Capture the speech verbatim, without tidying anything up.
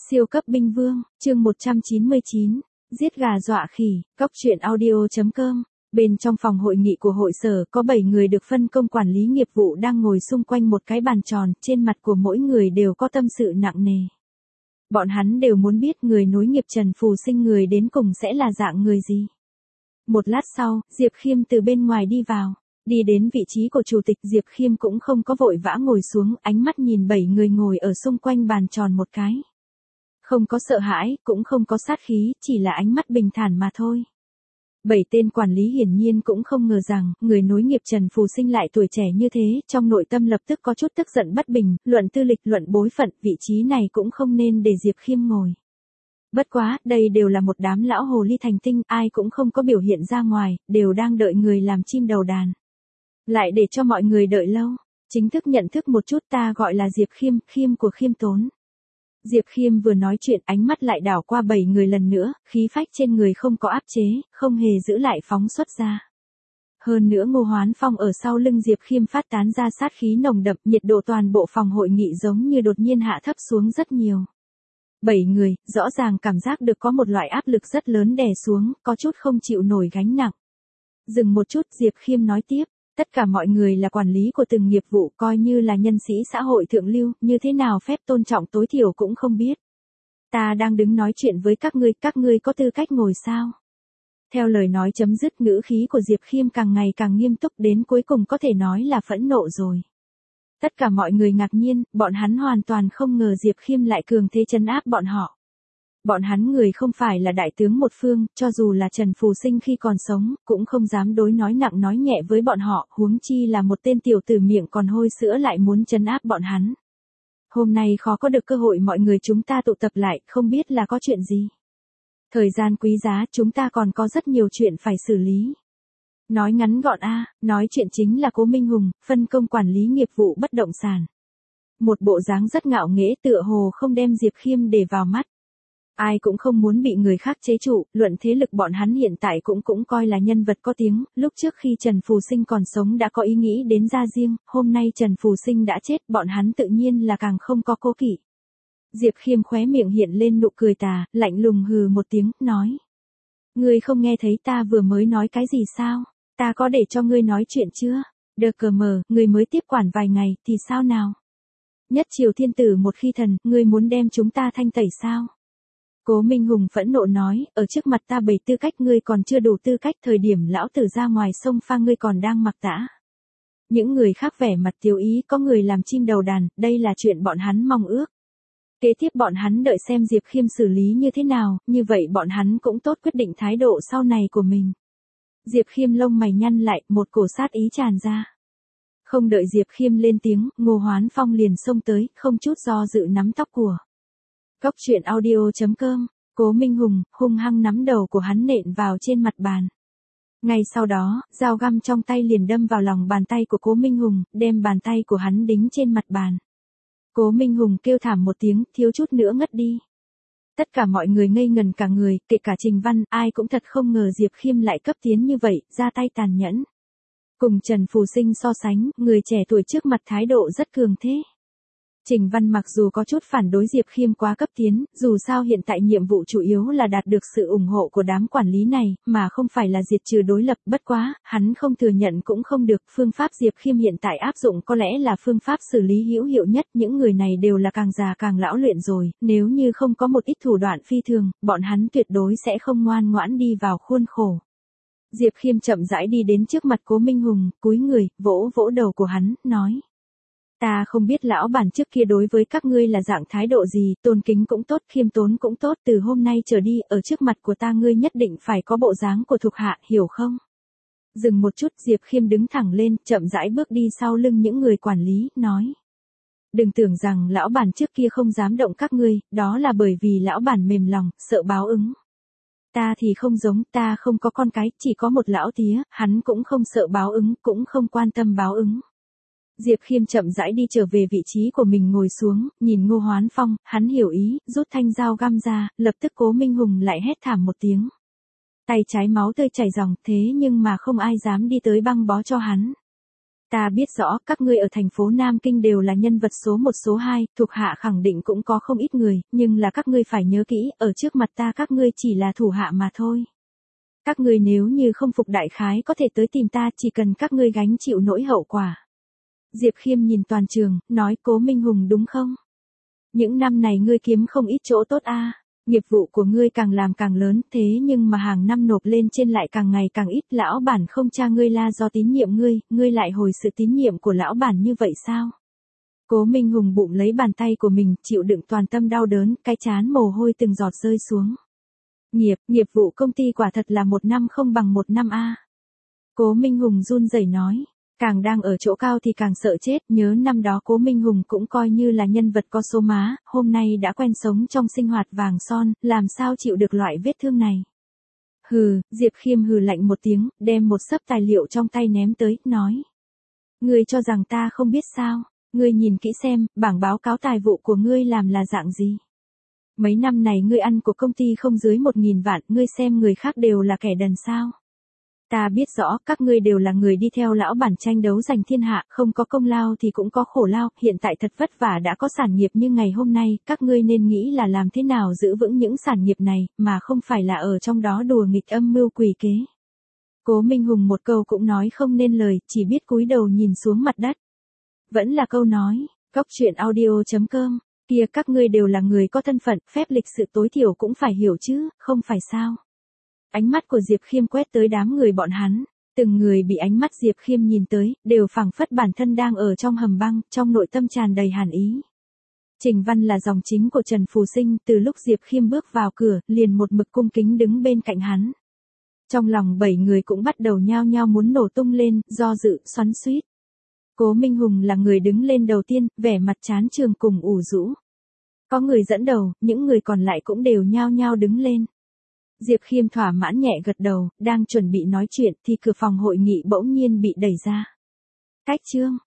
Siêu cấp binh vương, chương một trăm chín mươi chín, giết gà dọa khỉ, cóc truyện audio chấm com. Bên trong phòng hội nghị của hội sở có bảy người được phân công quản lý nghiệp vụ đang ngồi xung quanh một cái bàn tròn, trên mặt của mỗi người đều có tâm sự nặng nề. Bọn hắn đều muốn biết người nối nghiệp Trần Phù Sinh người đến cùng sẽ là dạng người gì. Một lát sau, Diệp Khiêm từ bên ngoài đi vào. Đi đến vị trí của chủ tịch, Diệp Khiêm cũng không có vội vã ngồi xuống, ánh mắt nhìn bảy người ngồi ở xung quanh bàn tròn một cái. Không có sợ hãi, cũng không có sát khí, chỉ là ánh mắt bình thản mà thôi. Bảy tên quản lý hiển nhiên cũng không ngờ rằng, người nối nghiệp Trần Phù Sinh lại tuổi trẻ như thế, trong nội tâm lập tức có chút tức giận bất bình, luận tư lịch, luận bối phận, vị trí này cũng không nên để Diệp Khiêm ngồi. Bất quá, đây đều là một đám lão hồ ly thành tinh, ai cũng không có biểu hiện ra ngoài, đều đang đợi người làm chim đầu đàn. Lại để cho mọi người đợi lâu, chính thức nhận thức một chút, ta gọi là Diệp Khiêm, Khiêm của khiêm tốn. Diệp Khiêm vừa nói chuyện, ánh mắt lại đảo qua bảy người lần nữa, khí phách trên người không có áp chế, không hề giữ lại phóng xuất ra. Hơn nữa Ngô Hoán Phong ở sau lưng Diệp Khiêm phát tán ra sát khí nồng đậm, nhiệt độ toàn bộ phòng hội nghị giống như đột nhiên hạ thấp xuống rất nhiều. Bảy người, rõ ràng cảm giác được có một loại áp lực rất lớn đè xuống, có chút không chịu nổi gánh nặng. Dừng một chút, Diệp Khiêm nói tiếp. Tất cả mọi người là quản lý của từng nghiệp vụ, coi như là nhân sĩ xã hội thượng lưu, như thế nào phép tôn trọng tối thiểu cũng không biết. Ta đang đứng nói chuyện với các ngươi, các ngươi có tư cách ngồi sao? Theo lời nói chấm dứt, ngữ khí của Diệp Khiêm càng ngày càng nghiêm túc, đến cuối cùng có thể nói là phẫn nộ rồi. Tất cả mọi người ngạc nhiên, bọn hắn hoàn toàn không ngờ Diệp Khiêm lại cường thế trấn áp bọn họ. Bọn hắn người không phải là đại tướng một phương, cho dù là Trần Phù Sinh khi còn sống, cũng không dám đối nói nặng nói nhẹ với bọn họ, huống chi là một tên tiểu tử miệng còn hôi sữa lại muốn trấn áp bọn hắn. Hôm nay khó có được cơ hội mọi người chúng ta tụ tập lại, không biết là có chuyện gì. Thời gian quý giá, chúng ta còn có rất nhiều chuyện phải xử lý. Nói ngắn gọn a, nói chuyện chính là Cố Minh Hùng, phân công quản lý nghiệp vụ bất động sản. Một bộ dáng rất ngạo nghễ, tựa hồ không đem Diệp Khiêm để vào mắt. Ai cũng không muốn bị người khác chế trụ, luận thế lực bọn hắn hiện tại cũng cũng coi là nhân vật có tiếng, lúc trước khi Trần Phù Sinh còn sống đã có ý nghĩ đến ra riêng, hôm nay Trần Phù Sinh đã chết, bọn hắn tự nhiên là càng không có cố kỵ. Diệp Khiêm khóe miệng hiện lên nụ cười tà, lạnh lùng hừ một tiếng, nói. Ngươi không nghe thấy ta vừa mới nói cái gì sao? Ta có để cho ngươi nói chuyện chưa? Đờ cờ mờ, ngươi mới tiếp quản vài ngày, thì sao nào? Nhất triều thiên tử một khi thần, ngươi muốn đem chúng ta thanh tẩy sao? Cố Minh Hùng phẫn nộ nói, ở trước mặt ta bày tư cách ngươi còn chưa đủ tư cách, thời điểm lão tử ra ngoài sông pha ngươi còn đang mặc tã. Những người khác vẻ mặt tiêu ý, có người làm chim đầu đàn, đây là chuyện bọn hắn mong ước. Kế tiếp bọn hắn đợi xem Diệp Khiêm xử lý như thế nào, như vậy bọn hắn cũng tốt quyết định thái độ sau này của mình. Diệp Khiêm lông mày nhăn lại, một cổ sát ý tràn ra. Không đợi Diệp Khiêm lên tiếng, Ngô Hoán Phong liền xông tới, không chút do dự nắm tóc của. Cóc truyện audio chấm com, Cố Minh Hùng, hung hăng nắm đầu của hắn nện vào trên mặt bàn. Ngay sau đó, dao găm trong tay liền đâm vào lòng bàn tay của Cố Minh Hùng, đem bàn tay của hắn đính trên mặt bàn. Cố Minh Hùng kêu thảm một tiếng, thiếu chút nữa ngất đi. Tất cả mọi người ngây ngần cả người, kể cả Trình Văn, ai cũng thật không ngờ Diệp Khiêm lại cấp tiến như vậy, ra tay tàn nhẫn. Cùng Trần Phù Sinh so sánh, người trẻ tuổi trước mặt thái độ rất cường thế. Trình Văn mặc dù có chút phản đối Diệp Khiêm quá cấp tiến, dù sao hiện tại nhiệm vụ chủ yếu là đạt được sự ủng hộ của đám quản lý này, mà không phải là diệt trừ đối lập, bất quá, hắn không thừa nhận cũng không được, phương pháp Diệp Khiêm hiện tại áp dụng có lẽ là phương pháp xử lý hữu hiệu nhất, những người này đều là càng già càng lão luyện rồi, nếu như không có một ít thủ đoạn phi thường, bọn hắn tuyệt đối sẽ không ngoan ngoãn đi vào khuôn khổ. Diệp Khiêm chậm rãi đi đến trước mặt Cố Minh Hùng, cúi người, vỗ vỗ đầu của hắn, nói. Ta không biết lão bản trước kia đối với các ngươi là dạng thái độ gì, tôn kính cũng tốt, khiêm tốn cũng tốt, từ hôm nay trở đi, ở trước mặt của ta ngươi nhất định phải có bộ dáng của thuộc hạ, hiểu không? Dừng một chút, Diệp Khiêm đứng thẳng lên, chậm rãi bước đi sau lưng những người quản lý, nói. Đừng tưởng rằng lão bản trước kia không dám động các ngươi, đó là bởi vì lão bản mềm lòng, sợ báo ứng. Ta thì không giống, ta không có con cái, chỉ có một lão tía, hắn cũng không sợ báo ứng, cũng không quan tâm báo ứng. Diệp Khiêm chậm rãi đi trở về vị trí của mình ngồi xuống, nhìn Ngô Hoán Phong, hắn hiểu ý, rút thanh dao găm ra, lập tức Cố Minh Hùng lại hét thảm một tiếng. Tay trái máu tươi chảy ròng, thế nhưng mà không ai dám đi tới băng bó cho hắn. Ta biết rõ các ngươi ở thành phố Nam Kinh đều là nhân vật số một số hai, thuộc hạ khẳng định cũng có không ít người, nhưng là các ngươi phải nhớ kỹ, ở trước mặt ta các ngươi chỉ là thủ hạ mà thôi. Các ngươi nếu như không phục đại khái có thể tới tìm ta, chỉ cần các ngươi gánh chịu nỗi hậu quả. Diệp Khiêm nhìn toàn trường, nói Cố Minh Hùng đúng không? Những năm này ngươi kiếm không ít chỗ tốt a, à. Nghiệp vụ của ngươi càng làm càng lớn, thế nhưng mà hàng năm nộp lên trên lại càng ngày càng ít, lão bản không tra ngươi la do tín nhiệm ngươi, ngươi lại hồi sự tín nhiệm của lão bản như vậy sao? Cố Minh Hùng bụng lấy bàn tay của mình, chịu đựng toàn tâm đau đớn, cái trán mồ hôi từng giọt rơi xuống. Nghiệp, nghiệp vụ công ty quả thật là một năm không bằng một năm a. À. Cố Minh Hùng run rẩy nói. Càng đang ở chỗ cao thì càng sợ chết, nhớ năm đó Cố Minh Hùng cũng coi như là nhân vật có số má, hôm nay đã quen sống trong sinh hoạt vàng son, làm sao chịu được loại vết thương này. Hừ, Diệp Khiêm hừ lạnh một tiếng, đem một xấp tài liệu trong tay ném tới, nói. Ngươi cho rằng ta không biết sao, ngươi nhìn kỹ xem, bảng báo cáo tài vụ của ngươi làm là dạng gì. Mấy năm này ngươi ăn của công ty không dưới một nghìn vạn, ngươi xem người khác đều là kẻ đần sao. Ta biết rõ, các ngươi đều là người đi theo lão bản tranh đấu giành thiên hạ, không có công lao thì cũng có khổ lao, hiện tại thật vất vả đã có sản nghiệp như ngày hôm nay, các ngươi nên nghĩ là làm thế nào giữ vững những sản nghiệp này, mà không phải là ở trong đó đùa nghịch âm mưu quỷ kế. Cố Minh Hùng một câu cũng nói không nên lời, chỉ biết cúi đầu nhìn xuống mặt đất. Vẫn là câu nói, Cóc Truyện Audio chấm com, kia các ngươi đều là người có thân phận, phép lịch sự tối thiểu cũng phải hiểu chứ, không phải sao. Ánh mắt của Diệp Khiêm quét tới đám người bọn hắn, từng người bị ánh mắt Diệp Khiêm nhìn tới, đều phảng phất bản thân đang ở trong hầm băng, trong nội tâm tràn đầy hàn ý. Trình Văn là dòng chính của Trần Phù Sinh, từ lúc Diệp Khiêm bước vào cửa, liền một mực cung kính đứng bên cạnh hắn. Trong lòng bảy người cũng bắt đầu nhao nhao muốn nổ tung lên, do dự, xoắn xuýt. Cố Minh Hùng là người đứng lên đầu tiên, vẻ mặt chán trường cùng ủ rũ. Có người dẫn đầu, những người còn lại cũng đều nhao nhao đứng lên. Diệp Khiêm thỏa mãn nhẹ gật đầu, đang chuẩn bị nói chuyện thì cửa phòng hội nghị bỗng nhiên bị đẩy ra. Cách chương